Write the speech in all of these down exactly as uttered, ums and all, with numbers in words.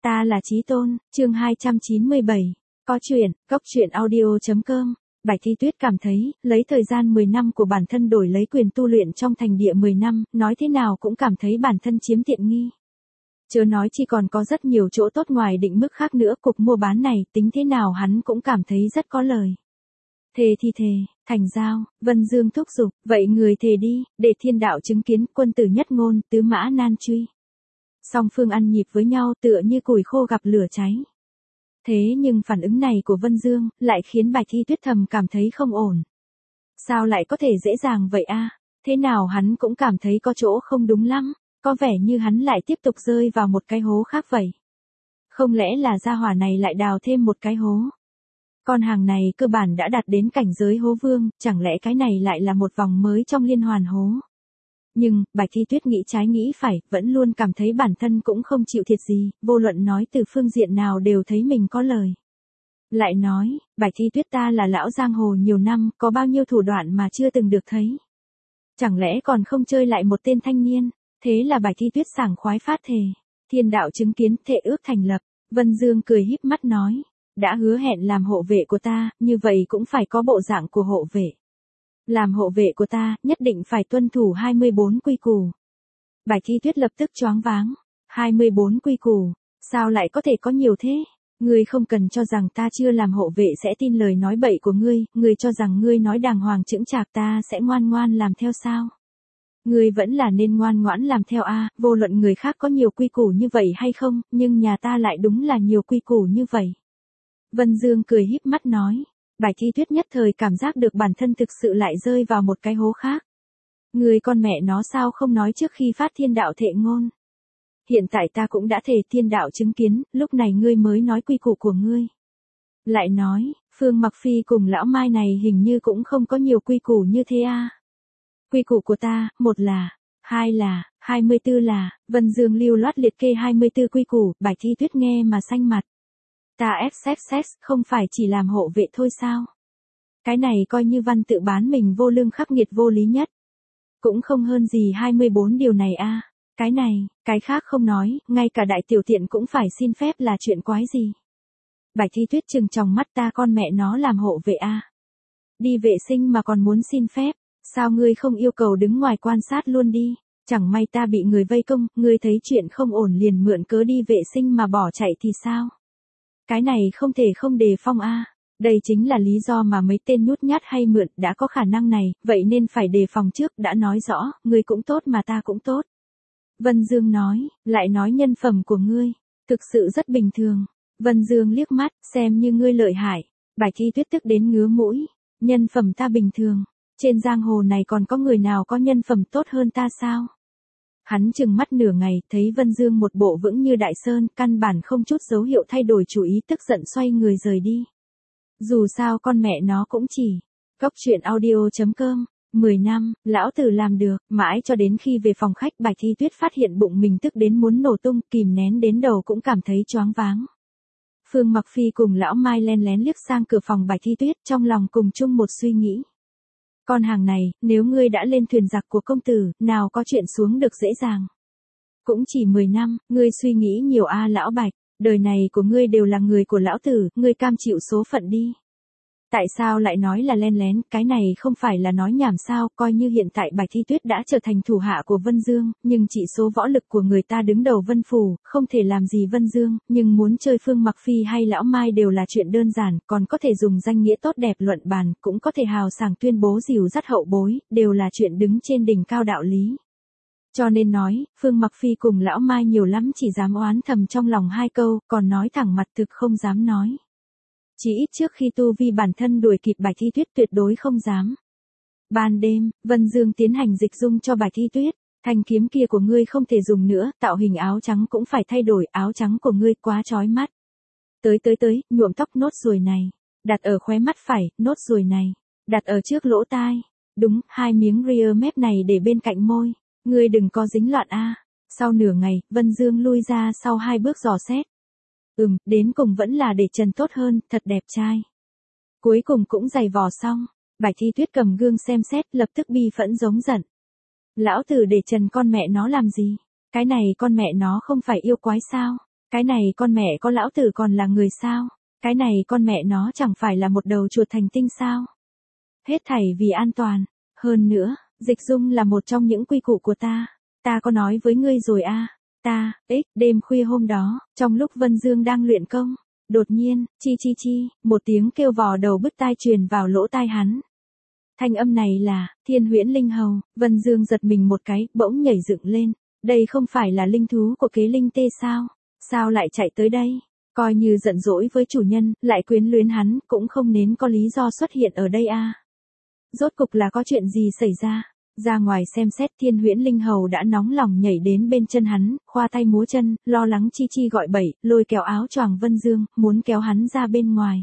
Ta là Chí Tôn, chương hai trăm chín mươi bảy. Có chuyện, góc chuyện audio chấm com. Bạch Thi Tuyết cảm thấy, lấy thời gian mười năm của bản thân đổi lấy quyền tu luyện trong thành địa mười năm, nói thế nào cũng cảm thấy bản thân chiếm tiện nghi. Chớ nói chi còn có rất nhiều chỗ tốt ngoài định mức khác nữa, cục mua bán này tính thế nào hắn cũng cảm thấy rất có lời. Thề thì thề, thành giao, Vân Dương thúc giục, vậy người thề đi, để thiên đạo chứng kiến, quân tử nhất ngôn, tứ mã nan truy. Song phương ăn nhịp với nhau tựa như củi khô gặp lửa cháy. Thế nhưng phản ứng này của Vân Dương lại khiến Bạch Thi Tuyết thầm cảm thấy không ổn. Sao lại có thể dễ dàng vậy a? Thế nào hắn cũng cảm thấy có chỗ không đúng lắm, có vẻ như hắn lại tiếp tục rơi vào một cái hố khác vậy. Không lẽ là gia hỏa này lại đào thêm một cái hố? Con hàng này cơ bản đã đạt đến cảnh giới hố vương, chẳng lẽ cái này lại là một vòng mới trong liên hoàn hố? Nhưng, Bạch Thi Tuyết nghĩ trái nghĩ phải, vẫn luôn cảm thấy bản thân cũng không chịu thiệt gì, vô luận nói từ phương diện nào đều thấy mình có lời. Lại nói, Bạch Thi Tuyết ta là lão giang hồ nhiều năm, có bao nhiêu thủ đoạn mà chưa từng được thấy. Chẳng lẽ còn không chơi lại một tên thanh niên, thế là Bạch Thi Tuyết sảng khoái phát thề. Thiên đạo chứng kiến, thệ ước thành lập, Vân Dương cười híp mắt nói, đã hứa hẹn làm hộ vệ của ta, như vậy cũng phải có bộ dạng của hộ vệ. Làm hộ vệ của ta, nhất định phải tuân thủ hai mươi bốn quy củ. Bạch Thi Tuyết lập tức choáng váng. hai mươi bốn quy củ, sao lại có thể có nhiều thế? Ngươi không cần cho rằng ta chưa làm hộ vệ sẽ tin lời nói bậy của ngươi, ngươi cho rằng ngươi nói đàng hoàng chững chạc ta sẽ ngoan ngoan làm theo sao? Ngươi vẫn là nên ngoan ngoãn làm theo a, vô luận người khác có nhiều quy củ như vậy hay không, nhưng nhà ta lại đúng là nhiều quy củ như vậy. Vân Dương cười híp mắt nói. Bạch Thi Tuyết nhất thời cảm giác được bản thân thực sự lại rơi vào một cái hố khác. Người con mẹ nó sao không nói trước khi phát thiên đạo thệ ngôn. Hiện tại ta cũng đã thề thiên đạo chứng kiến, lúc này ngươi mới nói quy củ của ngươi. Lại nói, Phương Mặc Phi cùng lão Mai này hình như cũng không có nhiều quy củ như thế a. Quy củ của ta, một là, hai là, hai mươi tư là, Vân Dương lưu loát liệt kê hai mươi tư quy củ, Bạch Thi Tuyết nghe mà xanh mặt. Ta ép xếp sex không phải chỉ làm hộ vệ thôi sao? Cái này coi như văn tự bán mình vô lương khắc nghiệt vô lý nhất. Cũng không hơn gì hai mươi bốn điều này a. Cái này, cái khác không nói, ngay cả đại tiểu tiện cũng phải xin phép là chuyện quái gì. Bạch Thi Tuyết trừng tròng mắt ta con mẹ nó làm hộ vệ a. Đi vệ sinh mà còn muốn xin phép, sao ngươi không yêu cầu đứng ngoài quan sát luôn đi? Chẳng may ta bị người vây công, ngươi thấy chuyện không ổn liền mượn cớ đi vệ sinh mà bỏ chạy thì sao? Cái này không thể không đề phòng a. Đây chính là lý do mà mấy tên nhút nhát hay mượn đã có khả năng này, vậy nên phải đề phòng trước, đã nói rõ, ngươi cũng tốt mà ta cũng tốt. Vân Dương nói, lại nói nhân phẩm của ngươi, thực sự rất bình thường. Vân Dương liếc mắt, xem như ngươi lợi hại. Bạch Thi Tuyết tức đến ngứa mũi, nhân phẩm ta bình thường, trên giang hồ này còn có người nào có nhân phẩm tốt hơn ta sao? Hắn chừng mắt nửa ngày, thấy Vân Dương một bộ vững như đại sơn, căn bản không chút dấu hiệu thay đổi chủ ý, tức giận xoay người rời đi. Dù sao con mẹ nó cũng chỉ, góc chuyện audio chấm com, mười năm, lão tử làm được, mãi cho đến khi về phòng khách Bạch Thi Tuyết phát hiện bụng mình tức đến muốn nổ tung, kìm nén đến đầu cũng cảm thấy choáng váng. Phương Mặc Phi cùng lão Mai len lén liếc sang cửa phòng Bạch Thi Tuyết, trong lòng cùng chung một suy nghĩ. Con hàng này, nếu ngươi đã lên thuyền giặc của công tử, nào có chuyện xuống được dễ dàng. Cũng chỉ mười năm, ngươi suy nghĩ nhiều a lão Bạch, đời này của ngươi đều là người của lão tử, ngươi cam chịu số phận đi. Tại sao lại nói là len lén, cái này không phải là nói nhảm sao, coi như hiện tại Bạch Thi Tuyết đã trở thành thủ hạ của Vân Dương, nhưng chỉ số võ lực của người ta đứng đầu Vân Phủ, không thể làm gì Vân Dương, nhưng muốn chơi Phương Mặc Phi hay lão Mai đều là chuyện đơn giản, còn có thể dùng danh nghĩa tốt đẹp luận bàn, cũng có thể hào sảng tuyên bố dìu dắt hậu bối, đều là chuyện đứng trên đỉnh cao đạo lý. Cho nên nói, Phương Mặc Phi cùng lão Mai nhiều lắm chỉ dám oán thầm trong lòng hai câu, còn nói thẳng mặt thực không dám nói. Chỉ ít trước khi tu vi bản thân đuổi kịp Bạch Thi Tuyết tuyệt đối không dám. Ban đêm, Vân Dương tiến hành dịch dung cho Bạch Thi Tuyết, thanh kiếm kia của ngươi không thể dùng nữa, tạo hình áo trắng cũng phải thay đổi, áo trắng của ngươi quá chói mắt. Tới tới tới, nhuộm tóc nốt ruồi này, đặt ở khóe mắt phải, nốt ruồi này, đặt ở trước lỗ tai. Đúng, hai miếng rear mép này để bên cạnh môi, ngươi đừng có dính loạn a. Sau nửa ngày, Vân Dương lui ra sau hai bước dò xét. Ừm, đến cùng vẫn là để trần tốt hơn, thật đẹp trai. Cuối cùng cũng giày vò xong, Bạch Thi Tuyết cầm gương xem xét, lập tức bi phẫn giống giận. Lão tử để trần con mẹ nó làm gì? Cái này con mẹ nó không phải yêu quái sao? Cái này con mẹ có lão tử còn là người sao? Cái này con mẹ nó chẳng phải là một đầu chuột thành tinh sao? Hết thảy vì an toàn. Hơn nữa, dịch dung là một trong những quy củ của ta. Ta có nói với ngươi rồi a. Ta, ích, đêm khuya hôm đó, trong lúc Vân Dương đang luyện công, đột nhiên, chi chi chi, một tiếng kêu vò đầu bứt tai truyền vào lỗ tai hắn. Thanh âm này là, Thiên Huyễn Linh Hầu. Vân Dương giật mình một cái, bỗng nhảy dựng lên. Đây không phải là linh thú của Kế Linh Tê sao? Sao lại chạy tới đây? Coi như giận dỗi với chủ nhân, lại quyến luyến hắn, cũng không nên có lý do xuất hiện ở đây a. Rốt cục là có chuyện gì xảy ra? Ra ngoài xem xét, Thiên Huyễn Linh Hầu đã nóng lòng nhảy đến bên chân hắn, khoa tay múa chân, lo lắng chi chi gọi bậy, lôi kéo áo choàng Vân Dương, muốn kéo hắn ra bên ngoài.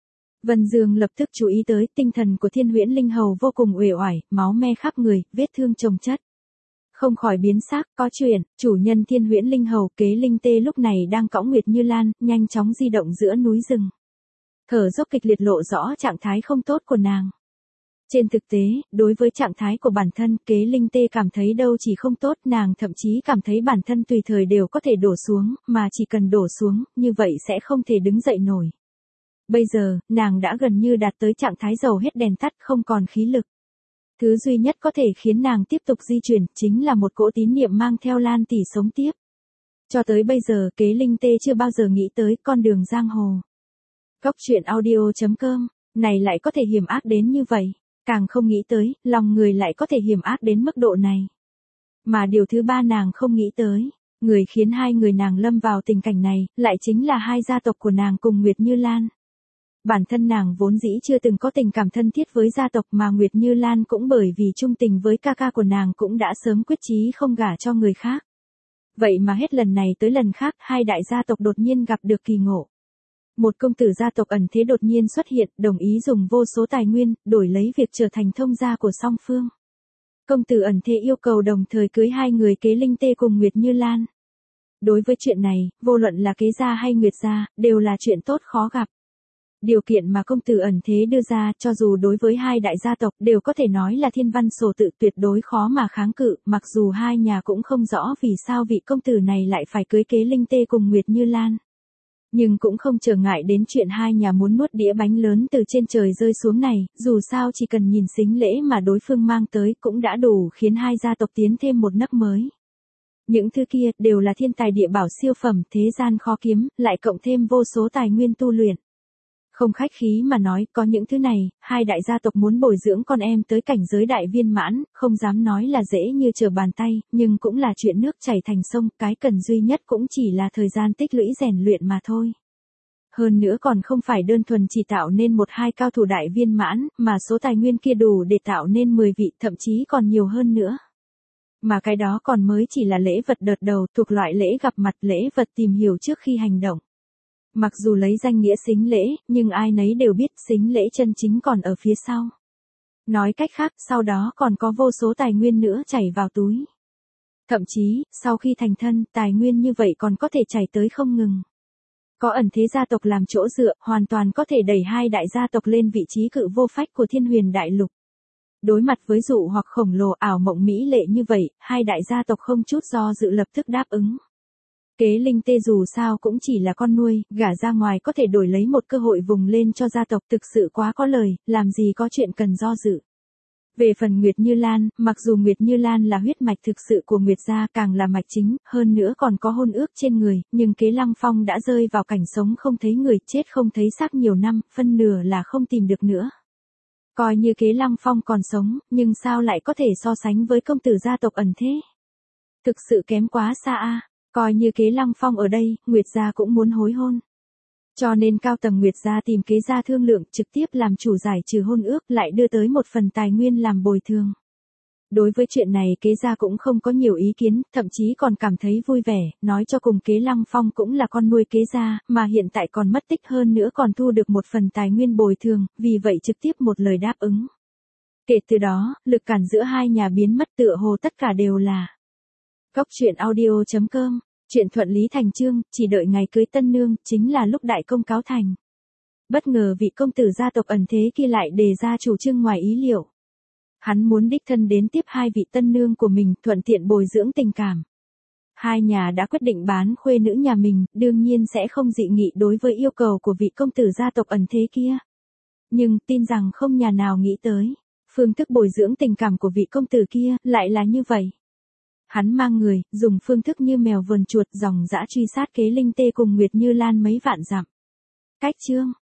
Vân Dương lập tức chú ý tới, tinh thần của Thiên Huyễn Linh Hầu vô cùng uể oải, máu me khắp người, vết thương chồng chất. Không khỏi biến sắc, có chuyện, chủ nhân Thiên Huyễn Linh Hầu Kế Linh Tê lúc này đang cõng Nguyệt Như Lan, nhanh chóng di động giữa núi rừng. Thở dốc kịch liệt lộ rõ trạng thái không tốt của nàng. Trên thực tế, đối với trạng thái của bản thân, Kế Linh Tê cảm thấy đâu chỉ không tốt, nàng thậm chí cảm thấy bản thân tùy thời đều có thể đổ xuống, mà chỉ cần đổ xuống, như vậy sẽ không thể đứng dậy nổi. Bây giờ, nàng đã gần như đạt tới trạng thái dầu hết đèn tắt, không còn khí lực. Thứ duy nhất có thể khiến nàng tiếp tục di chuyển, chính là một cỗ tín niệm mang theo Lan tỷ sống tiếp. Cho tới bây giờ, Kế Linh Tê chưa bao giờ nghĩ tới con đường giang hồ. Góc truyện audio chấm com, này lại có thể hiểm ác đến như vậy. Càng không nghĩ tới, lòng người lại có thể hiểm ác đến mức độ này. Mà điều thứ ba nàng không nghĩ tới, người khiến hai người nàng lâm vào tình cảnh này, lại chính là hai gia tộc của nàng cùng Nguyệt Như Lan. Bản thân nàng vốn dĩ chưa từng có tình cảm thân thiết với gia tộc, mà Nguyệt Như Lan cũng bởi vì trung tình với ca ca của nàng cũng đã sớm quyết chí không gả cho người khác. Vậy mà hết lần này tới lần khác, hai đại gia tộc đột nhiên gặp được kỳ ngộ. Một công tử gia tộc ẩn thế đột nhiên xuất hiện, đồng ý dùng vô số tài nguyên, đổi lấy việc trở thành thông gia của song phương. Công tử ẩn thế yêu cầu đồng thời cưới hai người Kế Linh Tê cùng Nguyệt Như Lan. Đối với chuyện này, vô luận là Kế gia hay Nguyệt gia, đều là chuyện tốt khó gặp. Điều kiện mà công tử ẩn thế đưa ra, cho dù đối với hai đại gia tộc, đều có thể nói là thiên văn sổ tự, tuyệt đối khó mà kháng cự, mặc dù hai nhà cũng không rõ vì sao vị công tử này lại phải cưới Kế Linh Tê cùng Nguyệt Như Lan. Nhưng cũng không trở ngại đến chuyện hai nhà muốn nuốt đĩa bánh lớn từ trên trời rơi xuống này, dù sao chỉ cần nhìn sính lễ mà đối phương mang tới cũng đã đủ khiến hai gia tộc tiến thêm một nấc mới. Những thứ kia đều là thiên tài địa bảo siêu phẩm, thế gian khó kiếm, lại cộng thêm vô số tài nguyên tu luyện. Không khách khí mà nói, có những thứ này, hai đại gia tộc muốn bồi dưỡng con em tới cảnh giới đại viên mãn, không dám nói là dễ như trở bàn tay, nhưng cũng là chuyện nước chảy thành sông, cái cần duy nhất cũng chỉ là thời gian tích lũy rèn luyện mà thôi. Hơn nữa còn không phải đơn thuần chỉ tạo nên một hai cao thủ đại viên mãn, mà số tài nguyên kia đủ để tạo nên mười vị, thậm chí còn nhiều hơn nữa. Mà cái đó còn mới chỉ là lễ vật đợt đầu, thuộc loại lễ gặp mặt, lễ vật tìm hiểu trước khi hành động. Mặc dù lấy danh nghĩa sính lễ, nhưng ai nấy đều biết sính lễ chân chính còn ở phía sau. Nói cách khác, sau đó còn có vô số tài nguyên nữa chảy vào túi. Thậm chí, sau khi thành thân, tài nguyên như vậy còn có thể chảy tới không ngừng. Có ẩn thế gia tộc làm chỗ dựa, hoàn toàn có thể đẩy hai đại gia tộc lên vị trí cự vô phách của Thiên Huyền Đại Lục. Đối mặt với dụ hoặc khổng lồ ảo mộng mỹ lệ như vậy, hai đại gia tộc không chút do dự lập tức đáp ứng. Kế Linh Tê dù sao cũng chỉ là con nuôi, gả ra ngoài có thể đổi lấy một cơ hội vùng lên cho gia tộc, thực sự quá có lời, làm gì có chuyện cần do dự. Về phần Nguyệt Như Lan, mặc dù Nguyệt Như Lan là huyết mạch thực sự của Nguyệt gia, càng là mạch chính, hơn nữa còn có hôn ước trên người, nhưng Kế Lăng Phong đã rơi vào cảnh sống không thấy người, chết không thấy xác nhiều năm, phân nửa là không tìm được nữa. Coi như Kế Lăng Phong còn sống, nhưng sao lại có thể so sánh với công tử gia tộc ẩn thế? Thực sự kém quá xa a. Coi như Kế Lăng Phong ở đây, Nguyệt gia cũng muốn hối hôn. Cho nên cao tầng Nguyệt gia tìm Kế gia thương lượng, trực tiếp làm chủ giải trừ hôn ước, lại đưa tới một phần tài nguyên làm bồi thường. Đối với chuyện này Kế gia cũng không có nhiều ý kiến, thậm chí còn cảm thấy vui vẻ, nói cho cùng Kế Lăng Phong cũng là con nuôi Kế gia, mà hiện tại còn mất tích, hơn nữa còn thu được một phần tài nguyên bồi thường, vì vậy trực tiếp một lời đáp ứng. Kể từ đó, lực cản giữa hai nhà biến mất, tựa hồ tất cả đều là Góc truyện audio chấm com, chuyện thuận lý thành chương, chỉ đợi ngày cưới tân nương, chính là lúc đại công cáo thành. Bất ngờ vị công tử gia tộc ẩn thế kia lại đề ra chủ trương ngoài ý liệu. Hắn muốn đích thân đến tiếp hai vị tân nương của mình, thuận tiện bồi dưỡng tình cảm. Hai nhà đã quyết định bán khuê nữ nhà mình, đương nhiên sẽ không dị nghị đối với yêu cầu của vị công tử gia tộc ẩn thế kia. Nhưng tin rằng không nhà nào nghĩ tới, phương thức bồi dưỡng tình cảm của vị công tử kia lại là như vậy. Hắn mang người, dùng phương thức như mèo vờn chuột, dòng dã truy sát kế Linh Tê cùng Nguyệt Như Lan mấy vạn dặm. Cách chương